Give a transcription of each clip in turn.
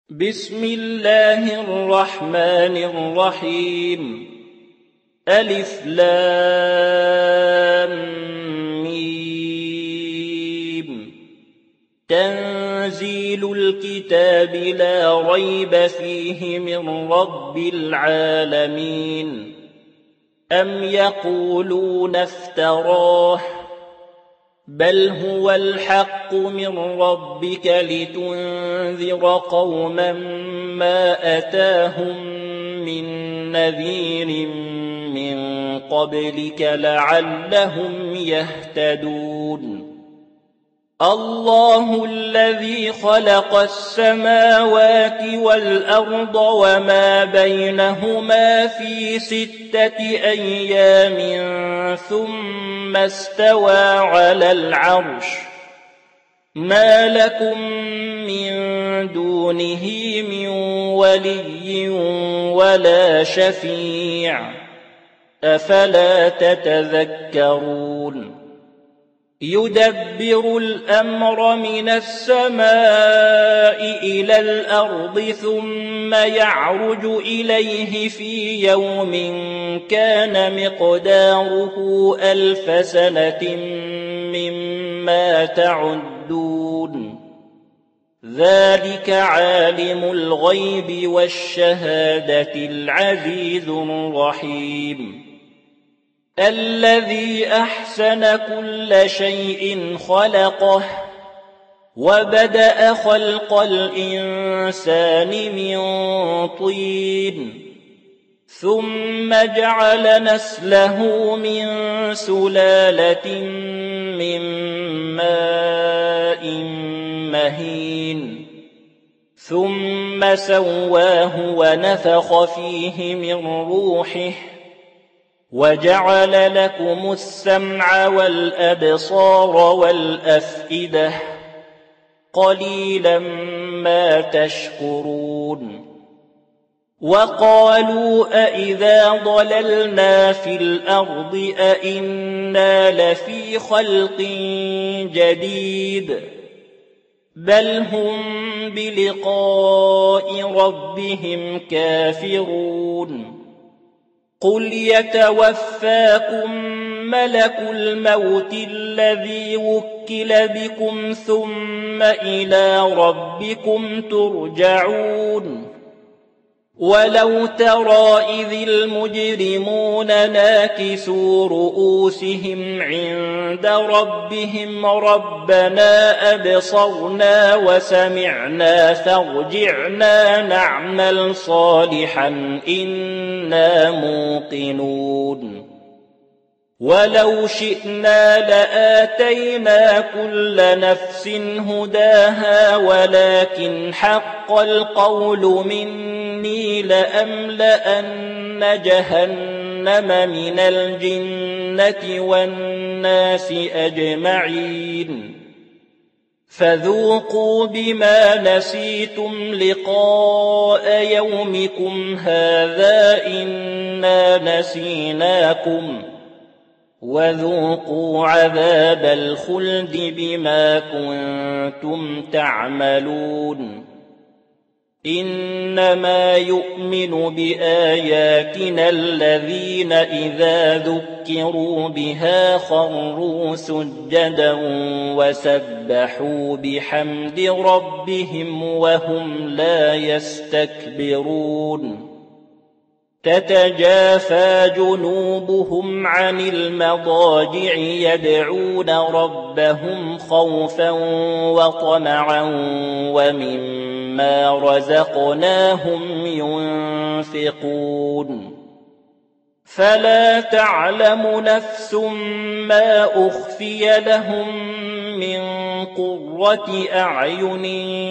بسم الله الرحمن الرحيم. ألف لام ميم. تنزيل الكتاب لا ريب فيه من رب العالمين. أم يقولون افتراه بل هو الحق من ربك لتنذر قوما ما أتاهم من نذير من قبلك لعلهم يهتدون. الله الذي خلق السماوات والأرض وما بينهما في 6 أيام ثم استوى على العرش. ما لكم من دونه من ولي ولا شفيع أفلا تتذكرون. يدبر الأمر من السماء إلى الأرض ثم يعرج إليه في يوم كان مقداره 1000 سنة مما تعدون. ذلك عالم الغيب والشهادة العزيز الرحيم. الذي أحسن كل شيء خلقه وبدأ خلق الإنسان من طين ثم جعل نسله من سلالة من ماء مهين ثم سواه ونفخ فيه من روحه وجعل لكم السمع والأبصار والأفئدة قليلا ما تشكرون. وقالوا أإذا ضللنا في الأرض أإنا لفي خلق جديد بل هم بلقاء ربهم كافرون. قل يتوفاكم ملك الموت الذي وكل بكم ثم إلى ربكم ترجعون. ولو ترى إذ المجرمون ناكسوا رؤوسهم عند ربهم ربنا أبصرنا وسمعنا فارجعنا نعمل صالحا إنا موقنون. ولو شئنا لآتينا كل نفس هداها ولكن حق القول مني لأملأن جهنم من الجنة والناس أجمعين. فذوقوا بما نسيتم لقاء يومكم هذا إنا نسيناكم وذوقوا عذاب الخلد بما كنتم تعملون. إنما يؤمن بآياتنا الذين إذا ذكروا بها خروا سجدا وسبحوا بحمد ربهم وهم لا يستكبرون. تتجافى جنوبهم عن المضاجع يدعون ربهم خوفا وطمعا ومما رزقناهم ينفقون. فلا تعلم نفس ما أخفي لهم من قرة أعين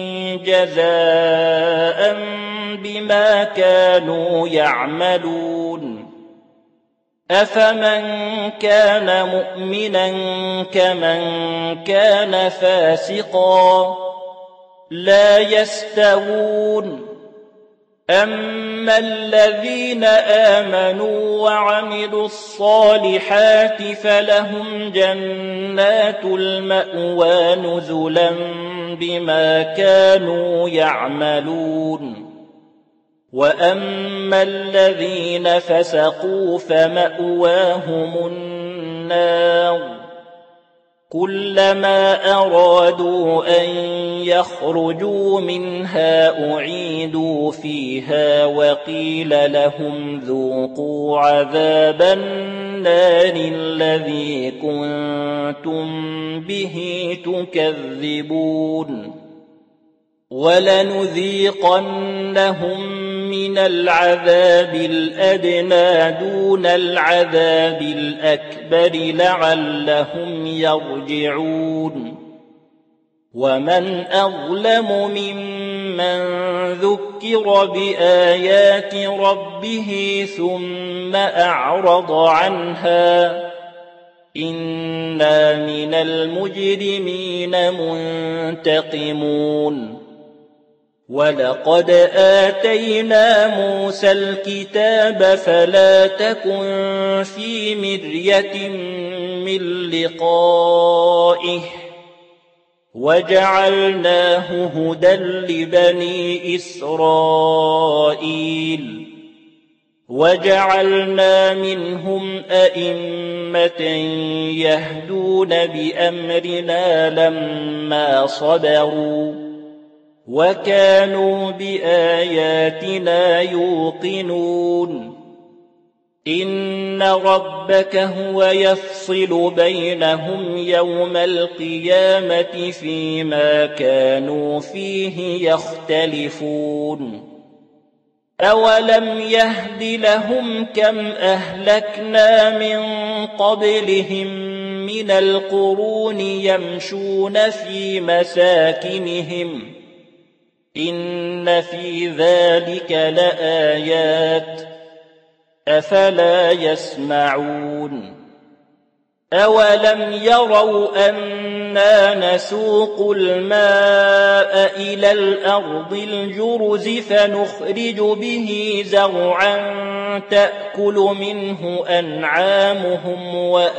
جزاء بما كانوا يعملون. أفمن كان مؤمنا كمن كان فاسقا لا يستوون. أما الذين آمنوا وعملوا الصالحات فلهم جنات المأوى نزلا بما كانوا يعملون وأما الذين فسقوا فمأواهم النار كلما أرادوا أن يخرجوا منها أعيدوا فيها وقيل لهم ذوقوا عذاب النار الذي كنتم به تكذبون ولنذيقنهم من العذاب الأدنى دون العذاب الأكبر لعلهم يرجعون ومن أظلم ممن ذكر بآيات ربه ثم أعرض عنها إنا من المجرمين منتقمون ولقد آتينا موسى الكتاب فلا تكن في مرية من لقائه وجعلناه هدى لبني إسرائيل وجعلنا منهم أئمة يهدون بأمرنا لما صبروا وكانوا بآياتنا يوقنون إن ربك هو يفصل بينهم يوم القيامة فيما كانوا فيه يختلفون أولم يهد لهم كم أهلكنا من قبلهم من القرون يمشون في مساكنهم إن في ذلك لآيات أفلا يسمعون أولم يروا أنا نسوق الماء إلى الأرض الجرز فنخرج به زرعا تأكل منه أنعامهم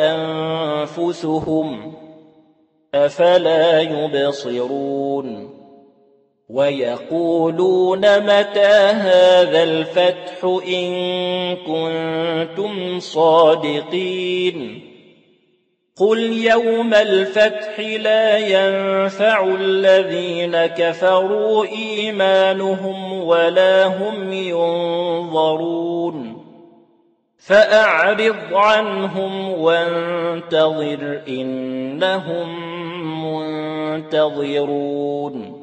وأنفسهم أفلا يبصرون ويقولون متى هذا الفتح إن كنتم صادقين قل يوم الفتح لا ينفع الذين كفروا إيمانهم ولا هم ينظرون فأعرض عنهم وانتظر إنهم منتظرون